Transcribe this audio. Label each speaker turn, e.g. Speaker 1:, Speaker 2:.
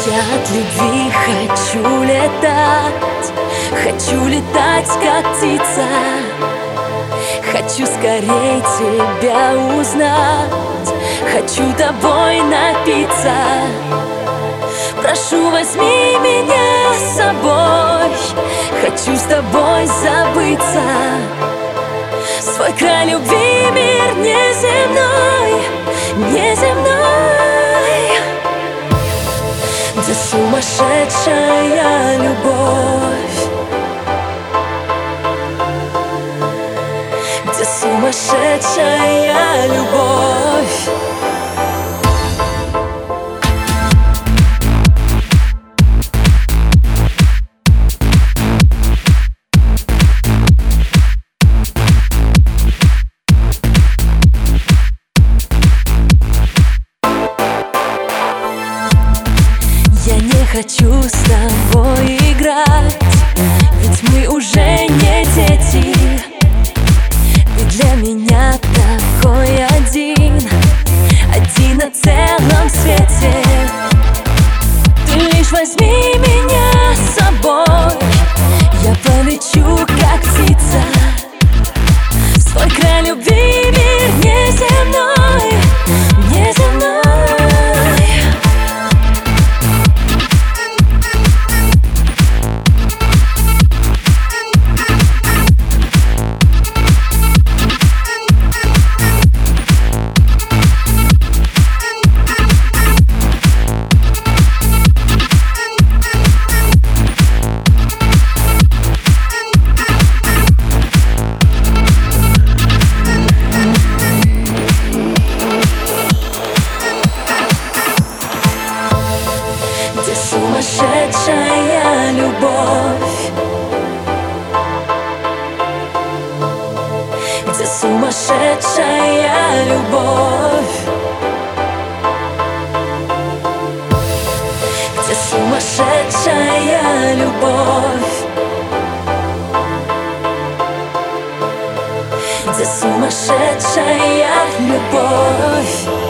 Speaker 1: Я от любви хочу летать, как птица. Хочу скорей тебя узнать, хочу тобой напиться. Прошу, возьми меня с собой, хочу с тобой забыться. Свой край любви, мир неземной, неземной, где сумасшедшая любовь, где сумасшедшая любовь. Я не хочу с тобой играть, ведь мы уже не дети. Ты для меня такой один на целом свете. Ты лишь возьми меня с собой, я полечу, как птица. В свой край любви, мир неземной, неземной. Где сумасшедшая любовь, где сумасшедшая любовь, где сумасшедшая любовь, где сумасшедшая любовь.